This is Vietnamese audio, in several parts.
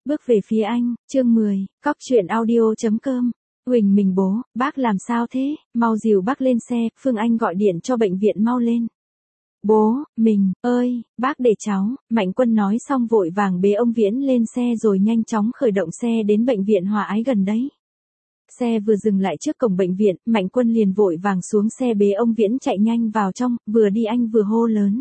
Bước về phía anh, chương 10, cóc truyện audio.com. Huỳnh mình bố, bác làm sao thế, mau dìu bác lên xe, Phương Anh gọi điện cho bệnh viện mau lên. Bố, mình, ơi, bác để cháu, Mạnh Quân nói xong vội vàng bế ông Viễn lên xe rồi nhanh chóng khởi động xe đến bệnh viện Hòa Ái gần đấy. Xe vừa dừng lại trước cổng bệnh viện, Mạnh Quân liền vội vàng xuống xe bế ông Viễn chạy nhanh vào trong, vừa đi anh vừa hô lớn.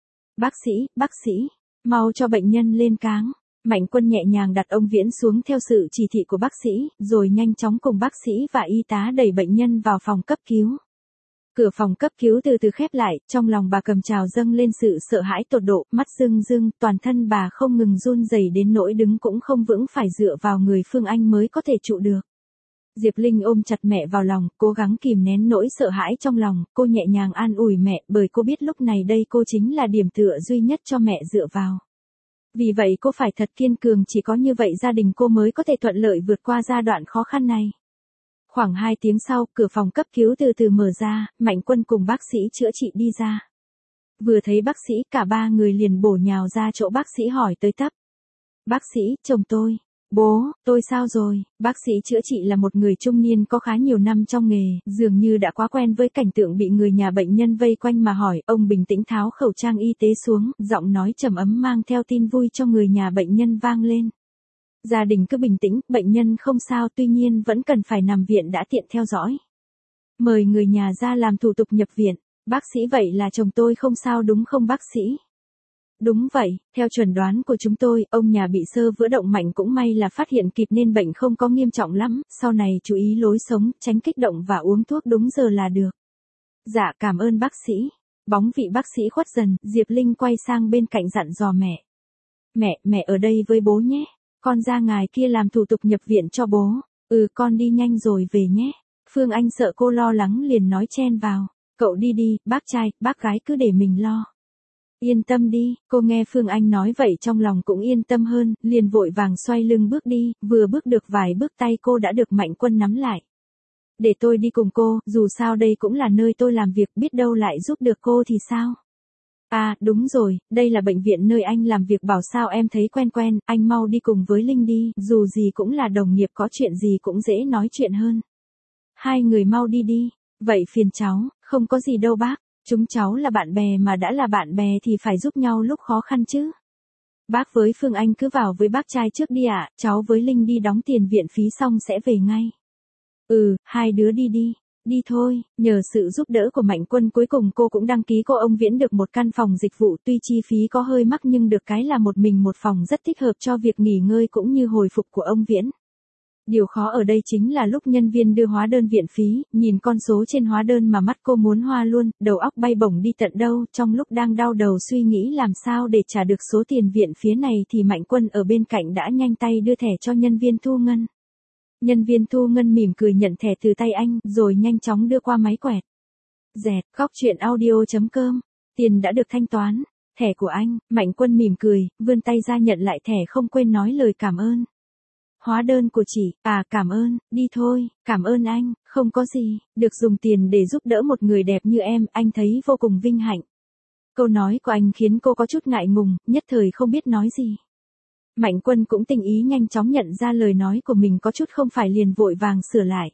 Bác sĩ, mau cho bệnh nhân lên cáng. Mạnh Quân nhẹ nhàng đặt ông Viễn xuống theo sự chỉ thị của bác sĩ, rồi nhanh chóng cùng bác sĩ và y tá đẩy bệnh nhân vào phòng cấp cứu. Cửa phòng cấp cứu từ từ khép lại, trong lòng bà Cầm trào dâng lên sự sợ hãi tột độ, mắt rưng rưng, toàn thân bà không ngừng run rẩy đến nỗi đứng cũng không vững, phải dựa vào người Phương Anh mới có thể trụ được. Diệp Linh ôm chặt mẹ vào lòng, cố gắng kìm nén nỗi sợ hãi trong lòng, cô nhẹ nhàng an ủi mẹ, bởi cô biết lúc này đây cô chính là điểm tựa duy nhất cho mẹ dựa vào. Vì vậy cô phải thật kiên cường, chỉ có như vậy gia đình cô mới có thể thuận lợi vượt qua giai đoạn khó khăn này. Khoảng 2 tiếng sau, cửa phòng cấp cứu từ từ mở ra, Mạnh Quân cùng bác sĩ chữa trị đi ra. Vừa thấy bác sĩ, cả ba người liền bổ nhào ra chỗ bác sĩ hỏi tới tấp. Bác sĩ, chồng tôi. Bố, tôi sao rồi? Bác sĩ chữa trị là một người trung niên có khá nhiều năm trong nghề, dường như đã quá quen với cảnh tượng bị người nhà bệnh nhân vây quanh mà hỏi. Ông bình tĩnh tháo khẩu trang y tế xuống, giọng nói trầm ấm mang theo tin vui cho người nhà bệnh nhân vang lên. Gia đình cứ bình tĩnh, bệnh nhân không sao, tuy nhiên vẫn cần phải nằm viện đã tiện theo dõi. Mời người nhà ra làm thủ tục nhập viện. Bác sĩ, vậy là chồng tôi không sao đúng không bác sĩ? Đúng vậy, theo chuẩn đoán của chúng tôi, ông nhà bị xơ vữa động mạnh, cũng may là phát hiện kịp nên bệnh không có nghiêm trọng lắm, sau này chú ý lối sống, tránh kích động và uống thuốc đúng giờ là được. Dạ, cảm ơn bác sĩ. Bóng vị bác sĩ khuất dần, Diệp Linh quay sang bên cạnh dặn dò mẹ. Mẹ ở đây với bố nhé, con ra ngoài kia làm thủ tục nhập viện cho bố. Con đi nhanh rồi về nhé. Phương Anh sợ cô lo lắng liền nói chen vào. Cậu đi đi, bác trai, bác gái cứ để mình lo. Yên tâm đi, cô nghe Phương Anh nói vậy trong lòng cũng yên tâm hơn, liền vội vàng xoay lưng bước đi, vừa bước được vài bước tay cô đã được Mạnh Quân nắm lại. Để tôi đi cùng cô, dù sao đây cũng là nơi tôi làm việc, biết đâu lại giúp được cô thì sao? À, đúng rồi, đây là bệnh viện nơi anh làm việc, bảo sao em thấy quen quen, anh mau đi cùng với Linh đi, dù gì cũng là đồng nghiệp, có chuyện gì cũng dễ nói chuyện hơn. Hai người mau đi đi, vậy phiền cháu, không có gì đâu bác. Chúng cháu là bạn bè, mà đã là bạn bè thì phải giúp nhau lúc khó khăn chứ. Bác với Phương Anh cứ vào với bác trai trước đi ạ, cháu với Linh đi đóng tiền viện phí xong sẽ về ngay. Hai đứa đi đi, đi thôi. Nhờ sự giúp đỡ của Mạnh Quân cuối cùng cô cũng đăng ký cô ông Viễn được một căn phòng dịch vụ, tuy chi phí có hơi mắc nhưng được cái là một mình một phòng rất thích hợp cho việc nghỉ ngơi cũng như hồi phục của ông Viễn. Điều khó ở đây chính là lúc nhân viên đưa hóa đơn viện phí, nhìn con số trên hóa đơn mà mắt cô muốn hoa luôn, đầu óc bay bổng đi tận đâu, trong lúc đang đau đầu suy nghĩ làm sao để trả được số tiền viện phí này thì Mạnh Quân ở bên cạnh đã nhanh tay đưa thẻ cho nhân viên thu ngân. Nhân viên thu ngân mỉm cười nhận thẻ từ tay anh, rồi nhanh chóng đưa qua máy quẹt. Dẹt, cóc truyện audio.com, tiền đã được thanh toán, thẻ của anh. Mạnh Quân mỉm cười, vươn tay ra nhận lại thẻ, không quên nói lời cảm ơn. Hóa đơn của chị, cảm ơn, đi thôi, cảm ơn anh, không có gì, được dùng tiền để giúp đỡ một người đẹp như em, anh thấy vô cùng vinh hạnh. Câu nói của anh khiến cô có chút ngại ngùng, nhất thời không biết nói gì. Mạnh Quân cũng tinh ý nhanh chóng nhận ra lời nói của mình có chút không phải, liền vội vàng sửa lại.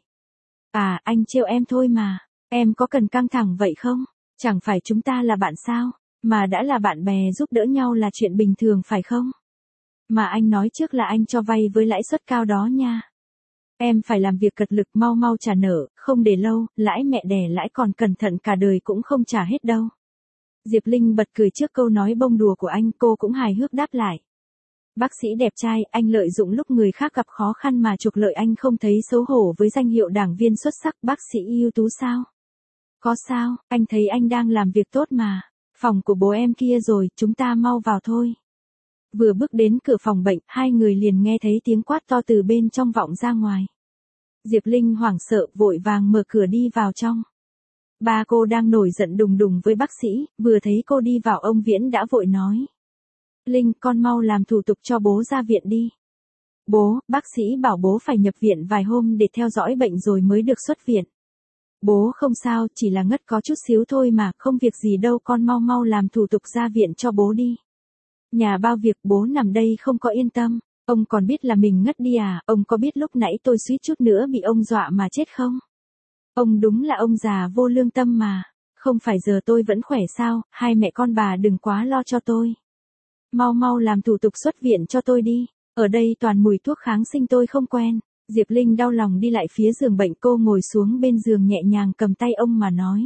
Anh trêu em thôi mà, em có cần căng thẳng vậy không? Chẳng phải chúng ta là bạn sao? Mà đã là bạn bè giúp đỡ nhau là chuyện bình thường phải không? Mà anh nói trước là anh cho vay với lãi suất cao đó nha. Em phải làm việc cật lực, mau mau trả nợ, không để lâu, lãi mẹ đẻ lãi, còn cẩn thận cả đời cũng không trả hết đâu. Diệp Linh bật cười trước câu nói bông đùa của anh, cô cũng hài hước đáp lại. Bác sĩ đẹp trai, anh lợi dụng lúc người khác gặp khó khăn mà trục lợi, anh không thấy xấu hổ với danh hiệu đảng viên xuất sắc, bác sĩ ưu tú sao? Có sao, anh thấy anh đang làm việc tốt mà. Phòng của bố em kia rồi, chúng ta mau vào thôi. Vừa bước đến cửa phòng bệnh, hai người liền nghe thấy tiếng quát to từ bên trong vọng ra ngoài. Diệp Linh hoảng sợ, vội vàng mở cửa đi vào trong. Ba cô đang nổi giận đùng đùng với bác sĩ, vừa thấy cô đi vào ông Viễn đã vội nói. Linh, con mau làm thủ tục cho bố ra viện đi. Bố, bác sĩ bảo bố phải nhập viện vài hôm để theo dõi bệnh rồi mới được xuất viện. Bố không sao, chỉ là ngất có chút xíu thôi mà, không việc gì đâu, con mau mau làm thủ tục ra viện cho bố đi. Nhà bao việc, bố nằm đây không có yên tâm. Ông còn biết là mình ngất đi à, ông có biết lúc nãy tôi suýt chút nữa bị ông dọa mà chết không? Ông đúng là ông già vô lương tâm mà. Không phải giờ tôi vẫn khỏe sao, hai mẹ con bà đừng quá lo cho tôi. Mau mau làm thủ tục xuất viện cho tôi đi. Ở đây toàn mùi thuốc kháng sinh tôi không quen. Diệp Linh đau lòng đi lại phía giường bệnh, cô ngồi xuống bên giường nhẹ nhàng cầm tay ông mà nói.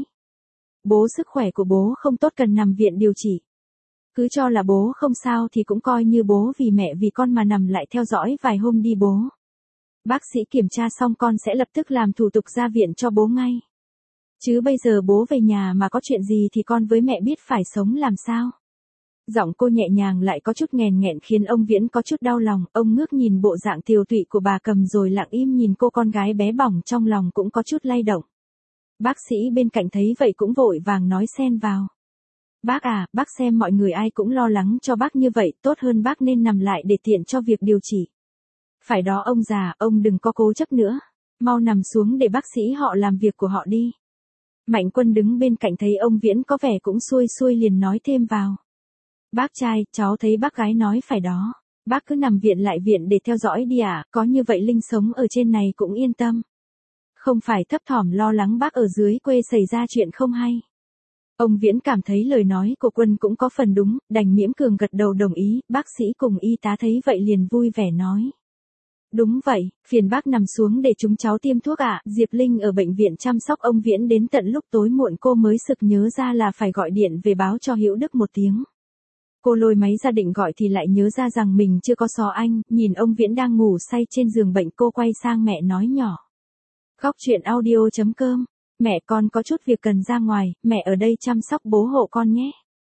Bố, sức khỏe của bố không tốt, cần nằm viện điều trị. Cứ cho là bố không sao thì cũng coi như bố vì mẹ vì con mà nằm lại theo dõi vài hôm đi bố. Bác sĩ kiểm tra xong con sẽ lập tức làm thủ tục ra viện cho bố ngay. Chứ bây giờ bố về nhà mà có chuyện gì thì con với mẹ biết phải sống làm sao. Giọng cô nhẹ nhàng lại có chút nghèn nghẹn khiến ông Viễn có chút đau lòng, ông ngước nhìn bộ dạng tiều tụy của bà Cầm rồi lặng im nhìn cô con gái bé bỏng, trong lòng cũng có chút lay động. Bác sĩ bên cạnh thấy vậy cũng vội vàng nói xen vào. Bác à, bác xem mọi người ai cũng lo lắng cho bác như vậy, tốt hơn bác nên nằm lại để tiện cho việc điều trị. Phải đó ông già, ông đừng có cố chấp nữa. Mau nằm xuống để bác sĩ họ làm việc của họ đi. Mạnh Quân đứng bên cạnh thấy ông Viễn có vẻ cũng xuôi xuôi liền nói thêm vào. Bác trai, cháu thấy bác gái nói phải đó. Bác cứ nằm viện lại viện để theo dõi đi ạ, có như vậy Linh sống ở trên này cũng yên tâm. Không phải thấp thỏm lo lắng bác ở dưới quê xảy ra chuyện không hay. Ông Viễn cảm thấy lời nói của Quân cũng có phần đúng, đành miễn cường gật đầu đồng ý, bác sĩ cùng y tá thấy vậy liền vui vẻ nói. Đúng vậy, phiền bác nằm xuống để chúng cháu tiêm thuốc ạ. Diệp Linh ở bệnh viện chăm sóc ông Viễn đến tận lúc tối muộn cô mới sực nhớ ra là phải gọi điện về báo cho Hữu Đức một tiếng. Cô lôi máy ra định gọi thì lại nhớ ra rằng mình chưa có xó anh, nhìn ông Viễn đang ngủ say trên giường bệnh, cô quay sang mẹ nói nhỏ. Góc truyện audio.com, mẹ con có chút việc cần ra ngoài, mẹ ở đây chăm sóc bố hộ con nhé.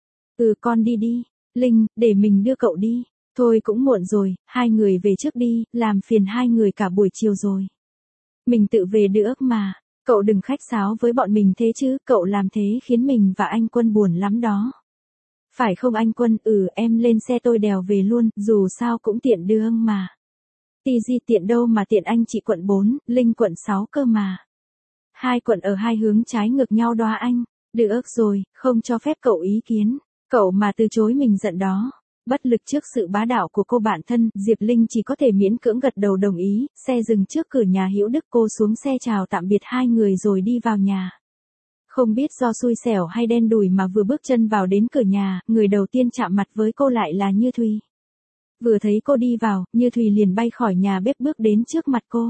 Ừ con đi đi, Linh, để mình đưa cậu đi. Thôi cũng muộn rồi, hai người về trước đi, làm phiền hai người cả buổi chiều rồi. Mình tự về được mà, cậu đừng khách sáo với bọn mình thế chứ, cậu làm thế khiến mình và anh Quân buồn lắm đó. Phải không anh Quân? Em lên xe tôi đèo về luôn, dù sao cũng tiện đường mà. Tì gì tiện đâu mà tiện, anh chị quận 4, Linh quận 6 cơ mà. Hai quận ở hai hướng trái ngược nhau đó anh. Được rồi, không cho phép cậu ý kiến. Cậu mà từ chối mình giận đó. Bất lực trước sự bá đạo của cô bạn thân, Diệp Linh chỉ có thể miễn cưỡng gật đầu đồng ý, xe dừng trước cửa nhà Hữu Đức, cô xuống xe chào tạm biệt hai người rồi đi vào nhà. Không biết do xui xẻo hay đen đủi mà vừa bước chân vào đến cửa nhà, người đầu tiên chạm mặt với cô lại là Như Thùy. Vừa thấy cô đi vào, Như Thùy liền bay khỏi nhà bếp bước đến trước mặt cô.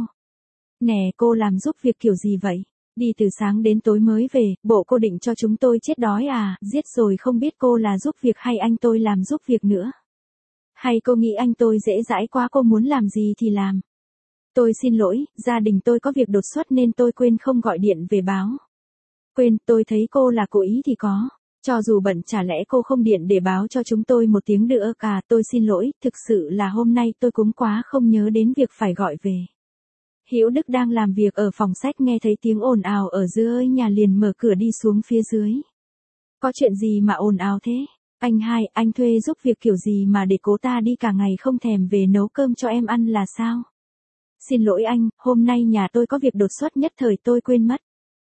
Nè, cô làm giúp việc kiểu gì vậy? Đi từ sáng đến tối mới về, bộ cô định cho chúng tôi chết đói à? Giết rồi không biết cô là giúp việc hay anh tôi làm giúp việc nữa. Hay cô nghĩ anh tôi dễ dãi quá, cô muốn làm gì thì làm. Tôi xin lỗi, gia đình tôi có việc đột xuất nên tôi quên không gọi điện về báo. Quên, tôi thấy cô là cố ý thì có. Cho dù bận chả lẽ cô không điện để báo cho chúng tôi một tiếng nữa à? Tôi xin lỗi, thực sự là hôm nay tôi cúng quá không nhớ đến việc phải gọi về. Hữu Đức đang làm việc ở phòng sách nghe thấy tiếng ồn ào ở dưới nhà liền mở cửa đi xuống phía dưới. Có chuyện gì mà ồn ào thế? Anh hai, anh thuê giúp việc kiểu gì mà để cố ta đi cả ngày không thèm về nấu cơm cho em ăn là sao? Xin lỗi anh, hôm nay nhà tôi có việc đột xuất nhất thời tôi quên mất.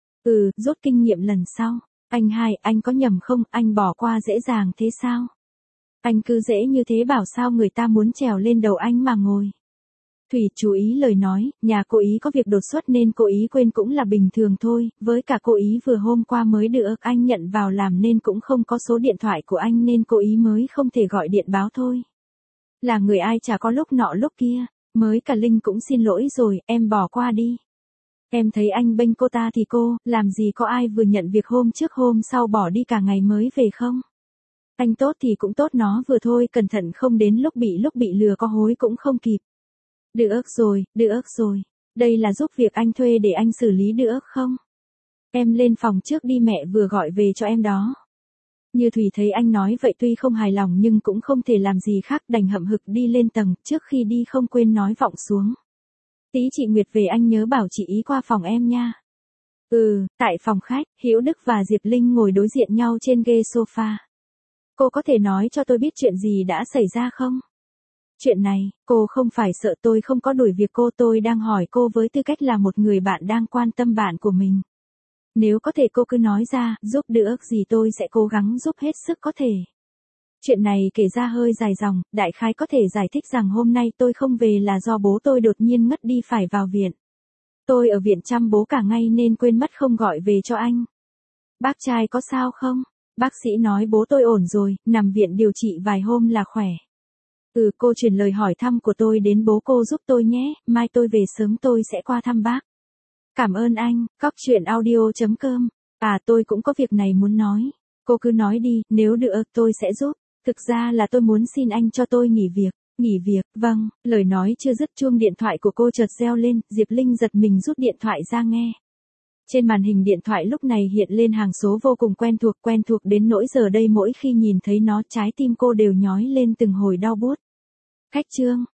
Rút kinh nghiệm lần sau. Anh hai, anh có nhầm không, anh bỏ qua dễ dàng thế sao? Anh cứ dễ như thế bảo sao người ta muốn trèo lên đầu anh mà ngồi. Thủy chú ý lời nói, nhà cô ý có việc đột xuất nên cô ý quên cũng là bình thường thôi, với cả cô ý vừa hôm qua mới được anh nhận vào làm nên cũng không có số điện thoại của anh nên cô ý mới không thể gọi điện báo thôi. Là người ai chả có lúc nọ lúc kia, mới cả Linh cũng xin lỗi rồi, em bỏ qua đi. Em thấy anh bênh cô ta thì cô, làm gì có ai vừa nhận việc hôm trước hôm sau bỏ đi cả ngày mới về không? Anh tốt thì cũng tốt nó vừa thôi, cẩn thận không đến lúc bị lừa có hối cũng không kịp. Được rồi, đây là giúp việc anh thuê để anh xử lý được không? Em lên phòng trước đi, mẹ vừa gọi về cho em đó. Như Thùy thấy anh nói vậy tuy không hài lòng nhưng cũng không thể làm gì khác, đành hậm hực đi lên tầng, trước khi đi không quên nói vọng xuống. Tí chị Nguyệt về anh nhớ bảo chị ý qua phòng em nha. Tại phòng khách, Hữu Đức và Diệp Linh ngồi đối diện nhau trên ghế sofa. Cô có thể nói cho tôi biết chuyện gì đã xảy ra không? Chuyện này, cô không phải sợ tôi không có đuổi việc cô, tôi đang hỏi cô với tư cách là một người bạn đang quan tâm bạn của mình. Nếu có thể cô cứ nói ra, giúp được gì tôi sẽ cố gắng giúp hết sức có thể. Chuyện này kể ra hơi dài dòng, đại khái có thể giải thích rằng hôm nay tôi không về là do bố tôi đột nhiên ngất đi phải vào viện. Tôi ở viện chăm bố cả ngày nên quên mất không gọi về cho anh. Bác trai có sao không? Bác sĩ nói bố tôi ổn rồi, nằm viện điều trị vài hôm là khỏe. Cô truyền lời hỏi thăm của tôi đến bố cô giúp tôi nhé, mai tôi về sớm tôi sẽ qua thăm bác. Cảm ơn anh, cóc truyện audio.com. Tôi cũng có việc này muốn nói. Cô cứ nói đi, nếu được tôi sẽ giúp. Thực ra là tôi muốn xin anh cho tôi nghỉ việc. Nghỉ việc, vâng, lời nói chưa dứt chuông điện thoại của cô chợt reo lên, Diệp Linh giật mình rút điện thoại ra nghe. Trên màn hình điện thoại lúc này hiện lên hàng số vô cùng quen thuộc đến nỗi giờ đây mỗi khi nhìn thấy nó trái tim cô đều nhói lên từng hồi đau buốt. Khách trương,